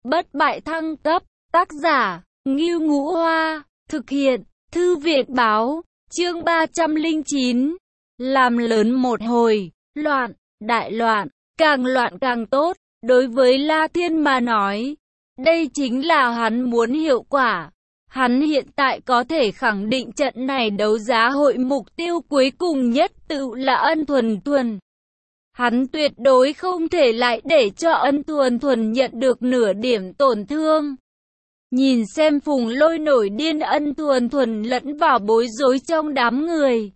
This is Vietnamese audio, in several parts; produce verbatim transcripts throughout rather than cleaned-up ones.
Bất bại thăng cấp, tác giả, Ngưu Ngũ Hoa, thực hiện, Thư viện báo, chương ba trăm lẻ chín, làm lớn một hồi, loạn, đại loạn, càng loạn càng tốt, đối với La Thiên mà nói, đây chính là hắn muốn hiệu quả. Hắn hiện tại có thể khẳng định trận này đấu giá hội mục tiêu cuối cùng nhất tự là Ân Thuần Thuần. Hắn tuyệt đối không thể lại để cho Ân Thuần Thuần nhận được nửa điểm tổn thương. Nhìn xem Phùng Lôi nổi điên, Ân Thuần Thuần lẫn vào bối rối trong đám người.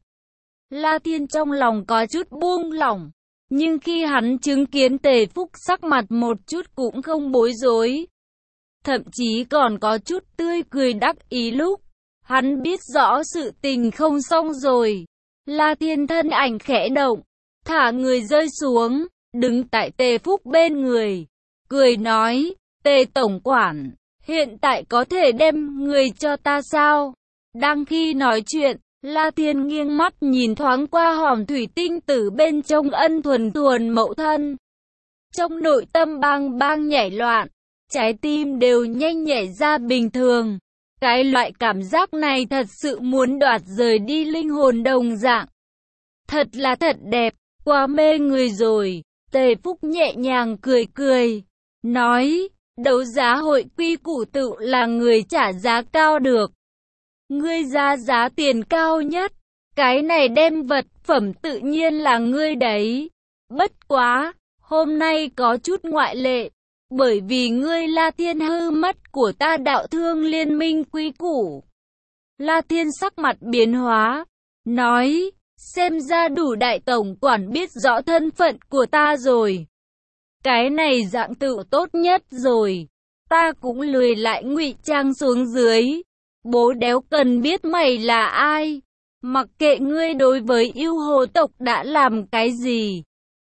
La Thiên trong lòng có chút buông lỏng, nhưng khi hắn chứng kiến Tề Phúc sắc mặt một chút cũng không bối rối, thậm chí còn có chút tươi cười đắc ý lúc hắn biết rõ sự tình không xong rồi. La Thiên thân ảnh khẽ động, thả người rơi xuống, đứng tại Tề Phúc bên người, cười nói, Tề Tổng Quản, hiện tại có thể đem người cho ta sao? Đang khi nói chuyện, La Thiên nghiêng mắt nhìn thoáng qua hòm thủy tinh tử bên trong Ân Thuần Thuần mẫu thân. Trong nội tâm bang bang nhảy loạn, trái tim đều nhanh nhảy ra bình thường. Cái loại cảm giác này thật sự muốn đoạt rời đi linh hồn đồng dạng. Thật là thật đẹp, quá mê người rồi. Tề Phúc nhẹ nhàng cười cười, nói, đấu giá hội quy củ tự là người trả giá cao được. Ngươi ra giá tiền cao nhất, cái này đem vật phẩm tự nhiên là ngươi đấy. Bất quá, hôm nay có chút ngoại lệ. Bởi vì ngươi La Thiên hư mất của ta đạo thương liên minh quý củ. La Thiên sắc mặt biến hóa, nói, xem ra đủ đại tổng quản biết rõ thân phận của ta rồi. Cái này dạng tự tốt nhất rồi, ta cũng lười lại ngụy trang xuống dưới. Bố đéo cần biết mày là ai, mặc kệ ngươi đối với yêu hồ tộc đã làm cái gì.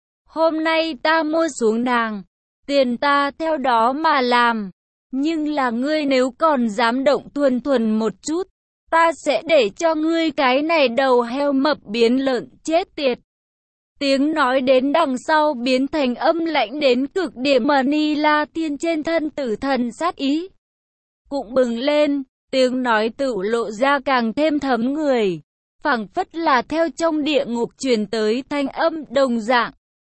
Hôm nay ta mua xuống nàng, tiền ta theo đó mà làm, nhưng là ngươi nếu còn dám động Thuần Thuần một chút, ta sẽ để cho ngươi cái này đầu heo mập biến lợn chết tiệt. Tiếng nói đến đằng sau biến thành âm lãnh đến cực điểm, mà Ni La Thiên trên thân tử thần sát ý cũng bừng lên, tiếng nói tự lộ ra càng thêm thấm người, phảng phất là theo trong địa ngục truyền tới thanh âm đồng dạng.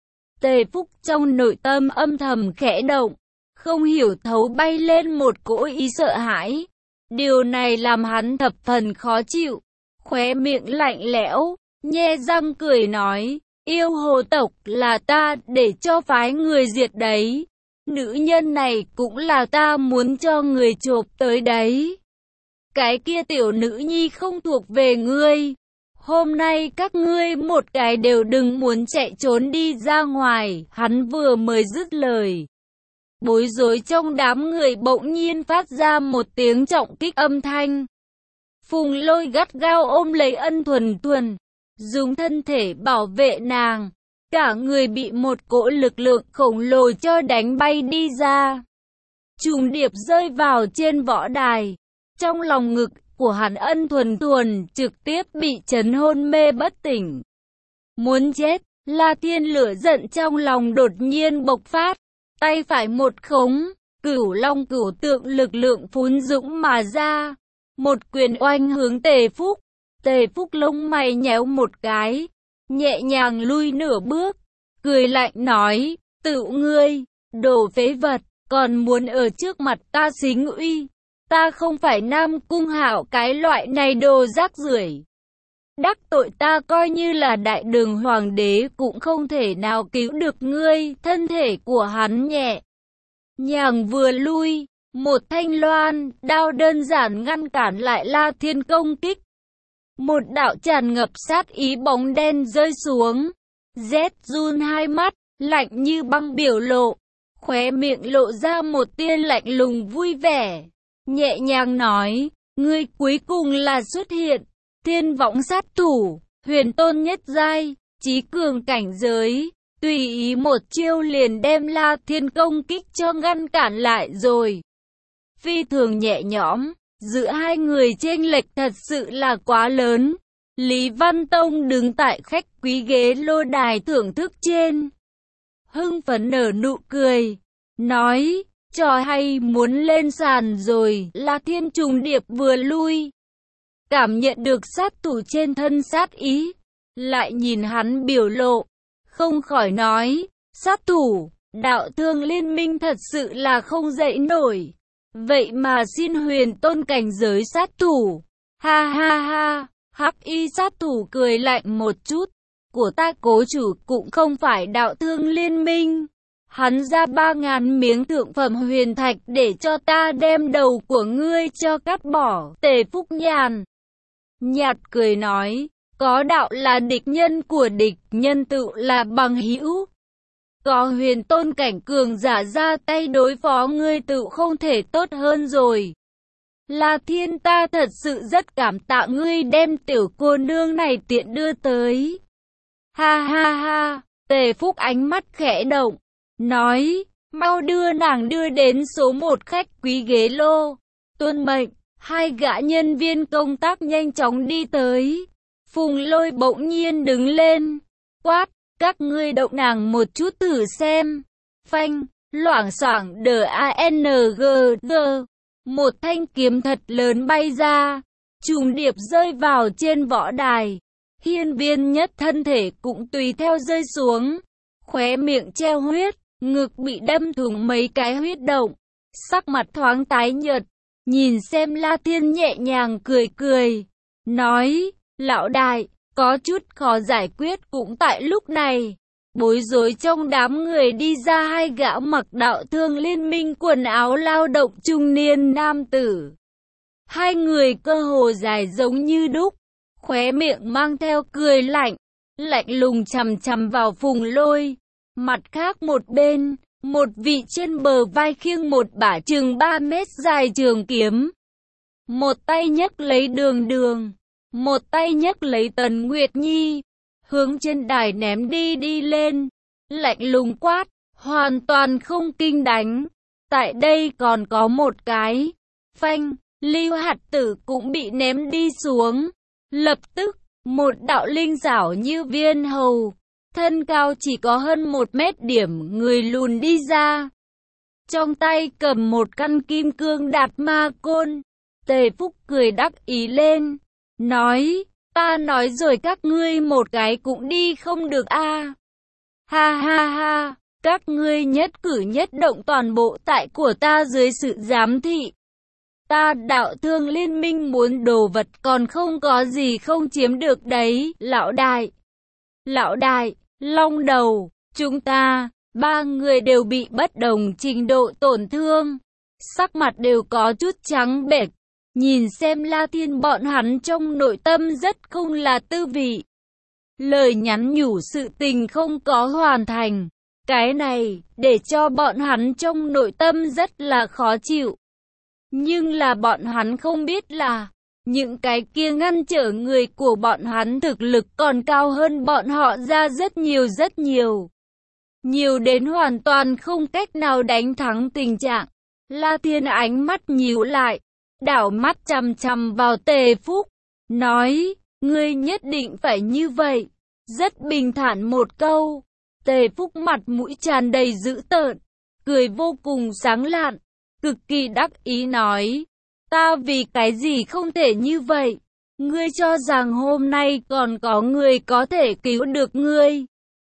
Tề Phúc trong nội tâm âm thầm khẽ động, không hiểu thấu bay lên một cỗ ý sợ hãi. Điều này làm hắn thập phần khó chịu, khóe miệng lạnh lẽo, nhe răng cười nói, yêu hồ tộc là ta để cho phái người diệt đấy. Nữ nhân này cũng là ta muốn cho người chộp tới đấy. Cái kia tiểu nữ nhi không thuộc về ngươi. Hôm nay các ngươi một cái đều đừng muốn chạy trốn đi ra ngoài. Hắn vừa mới dứt lời, bối rối trong đám người bỗng nhiên phát ra một tiếng trọng kích âm thanh. Phùng Lôi gắt gao ôm lấy Ân Thuần Thuần, dùng thân thể bảo vệ nàng. Cả người bị một cỗ lực lượng khổng lồ cho đánh bay đi ra, trùng điệp rơi vào trên võ đài. Trong lòng ngực của hắn, Ân Thuần Thuần trực tiếp bị chấn hôn mê bất tỉnh. Muốn chết, La Thiên lửa giận trong lòng đột nhiên bộc phát, tay phải một khống, cửu long cửu tượng lực lượng phún dũng mà ra, một quyền oanh hướng Tề Phúc. Tề Phúc lông mày nhéo một cái, nhẹ nhàng lui nửa bước, cười lạnh nói, tự ngươi, đồ phế vật, còn muốn ở trước mặt ta xính uy. Ta không phải Nam Cung Hạo cái loại này đồ rác rưởi. Đắc tội ta coi như là đại đường hoàng đế cũng không thể nào cứu được ngươi. Thân thể của hắn nhẹ nhàng vừa lui, một thanh loan đao đơn giản ngăn cản lại La Thiên công kích. Một đạo tràn ngập sát ý bóng đen rơi xuống. Z run hai mắt, lạnh như băng biểu lộ, khóe miệng lộ ra một tia lạnh lùng vui vẻ, nhẹ nhàng nói, ngươi cuối cùng là xuất hiện. Thiên võng sát thủ, huyền tôn nhất giai, chí cường cảnh giới, tùy ý một chiêu liền đem La Thiên công kích cho ngăn cản lại rồi. Phi thường nhẹ nhõm, giữa hai người chênh lệch thật sự là quá lớn. Lý Văn Tông đứng tại khách quý ghế lô đài thưởng thức trên, hưng phấn nở nụ cười, nói, Trò hay muốn lên sàn rồi. La Thiên trùng điệp vừa lui, cảm nhận được sát thủ trên thân sát ý, lại nhìn hắn biểu lộ, không khỏi nói, sát thủ, đạo thương liên minh thật sự là không dậy nổi. Vậy mà xin huyền tôn cảnh giới sát thủ. Ha ha ha, hắc y sát thủ cười lạnh một chút. Của ta cố chủ cũng không phải đạo thương liên minh. Hắn ra ba ngàn miếng thượng phẩm huyền thạch để cho ta đem đầu của ngươi cho cắt bỏ. Tề Phúc nhàn nhạt cười nói, có đạo là địch nhân của địch, nhân tự là bằng hữu. Có huyền tôn cảnh cường giả ra tay đối phó ngươi tự không thể tốt hơn rồi. La Thiên, ta thật sự rất cảm tạ ngươi đem tiểu cô nương này tiện đưa tới. Ha ha ha, Tề Phúc ánh mắt khẽ động, nói, mau đưa nàng đưa đến số một khách quý ghế lô. Tuân mệnh. Hai gã nhân viên công tác nhanh chóng đi tới. Phùng Lôi bỗng nhiên đứng lên, quát, các ngươi động nàng một chút thử xem. Phanh, loảng xoảng đờ a en giê giê. Một thanh kiếm thật lớn bay ra, trùng điệp rơi vào trên võ đài. Hiên Viên Nhất thân thể cũng tùy theo rơi xuống, khóe miệng treo huyết, ngực bị đâm thủng mấy cái huyết động, sắc mặt thoáng tái nhợt. Nhìn xem La Thiên nhẹ nhàng cười cười, nói, lão đại, có chút khó giải quyết. Cũng tại lúc này, bối rối trong đám người đi ra hai gã mặc đạo thương liên minh quần áo lao động trung niên nam tử. Hai người cơ hồ dài giống như đúc, khóe miệng mang theo cười lạnh, lạnh lùng chằm chằm vào Phùng Lôi. Mặt khác một bên, một vị trên bờ vai khiêng một bả chừng ba mét dài trường kiếm. Một tay nhấc lấy Đường Đường, một tay nhấc lấy Tần Nguyệt Nhi, hướng trên đài ném đi đi lên, lạnh lùng quát, hoàn toàn không kinh đánh. Tại đây còn có một cái, phanh, Lưu Hạt Tử cũng bị ném đi xuống. Lập tức, một đạo linh giảo như viên hầu, thân cao chỉ có hơn một mét điểm người lùn đi ra. Trong tay cầm một căn kim cương đạt ma côn. Tề Phúc cười đắc ý lên, nói, ta nói rồi các ngươi một cái cũng đi không được a. À. Ha ha ha, các ngươi nhất cử nhất động toàn bộ tại của ta dưới sự giám thị. Ta đạo thương liên minh muốn đồ vật còn không có gì không chiếm được đấy, lão đại. Lão đại, Long Đầu, chúng ta, ba người đều bị bất đồng trình độ tổn thương. Sắc mặt đều có chút trắng bệch. Nhìn xem La Thiên bọn hắn trong nội tâm rất không là tư vị. Lời nhắn nhủ sự tình không có hoàn thành. Cái này, để cho bọn hắn trong nội tâm rất là khó chịu. Nhưng là bọn hắn không biết là, những cái kia ngăn trở người của bọn hắn thực lực còn cao hơn bọn họ ra rất nhiều rất nhiều. Nhiều đến hoàn toàn không cách nào đánh thắng tình trạng. La Thiên ánh mắt nhíu lại, đảo mắt chằm chằm vào Tề Phúc, nói, ngươi nhất định phải như vậy. Rất bình thản một câu. Tề Phúc mặt mũi tràn đầy dữ tợn, cười vô cùng sáng lạn, cực kỳ đắc ý nói, ta vì cái gì không thể như vậy? Ngươi cho rằng hôm nay còn có người có thể cứu được ngươi?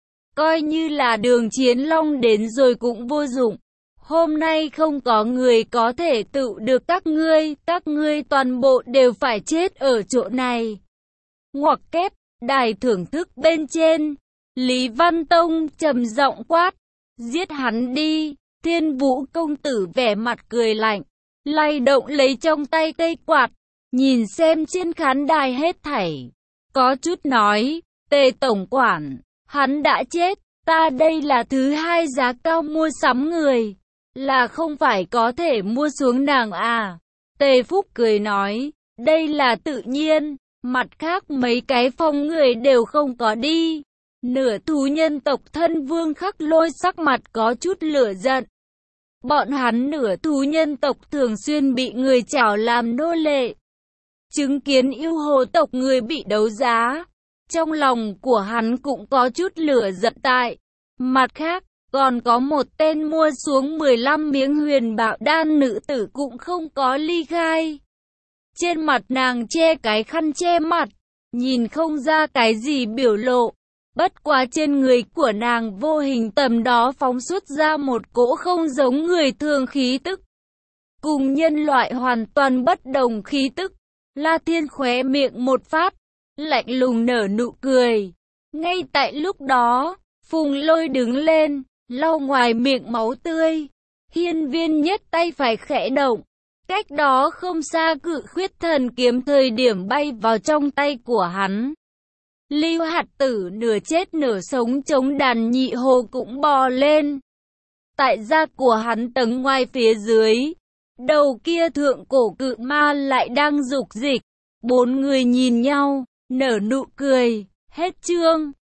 Coi như là Đường Chiến Long đến rồi cũng vô dụng. Hôm nay không có người có thể tự được các ngươi, các ngươi toàn bộ đều phải chết ở chỗ này. Ngoặc kép, đài thưởng thức bên trên, Lý Văn Tông trầm giọng quát, giết hắn đi. Thiên Vũ công tử vẻ mặt cười lạnh, lay động lấy trong tay cây quạt, nhìn xem trên khán đài hết thảy, có chút nói, Tề tổng quản, hắn đã chết, ta đây là thứ hai giá cao mua sắm người, là không phải có thể mua xuống nàng à. Tề Phúc cười nói, đây là tự nhiên, mặt khác mấy cái phong người đều không có đi. Nửa thú nhân tộc thân Vương Khắc Lôi sắc mặt có chút lửa giận. Bọn hắn nửa thú nhân tộc thường xuyên bị người chảo làm nô lệ. Chứng kiến yêu hồ tộc người bị đấu giá, trong lòng của hắn cũng có chút lửa giận tại. Mặt khác, Còn có một tên mua xuống mười lăm miếng huyền bảo đan nữ tử cũng không có ly khai. Trên mặt nàng che cái khăn che mặt, nhìn không ra cái gì biểu lộ. Bất quá trên người của nàng vô hình tầm đó phóng xuất ra một cỗ không giống người thường khí tức. Cùng nhân loại hoàn toàn bất đồng khí tức. La Thiên khóe miệng một phát, lạnh lùng nở nụ cười. Ngay tại lúc đó, Phùng Lôi đứng lên, lau ngoài miệng máu tươi. Hiên Viên nhất tay phải khẽ động. Cách đó không xa Cự Khuyết Thần kiếm thời điểm bay vào trong tay của hắn. Lưu Hạt Tử nửa chết nửa sống chống đàn nhị hồ cũng bò lên. Tại da của hắn tầng ngoài phía dưới, đầu kia thượng cổ cự ma lại đang dục dịch. Bốn người nhìn nhau, nở nụ cười, hết chương.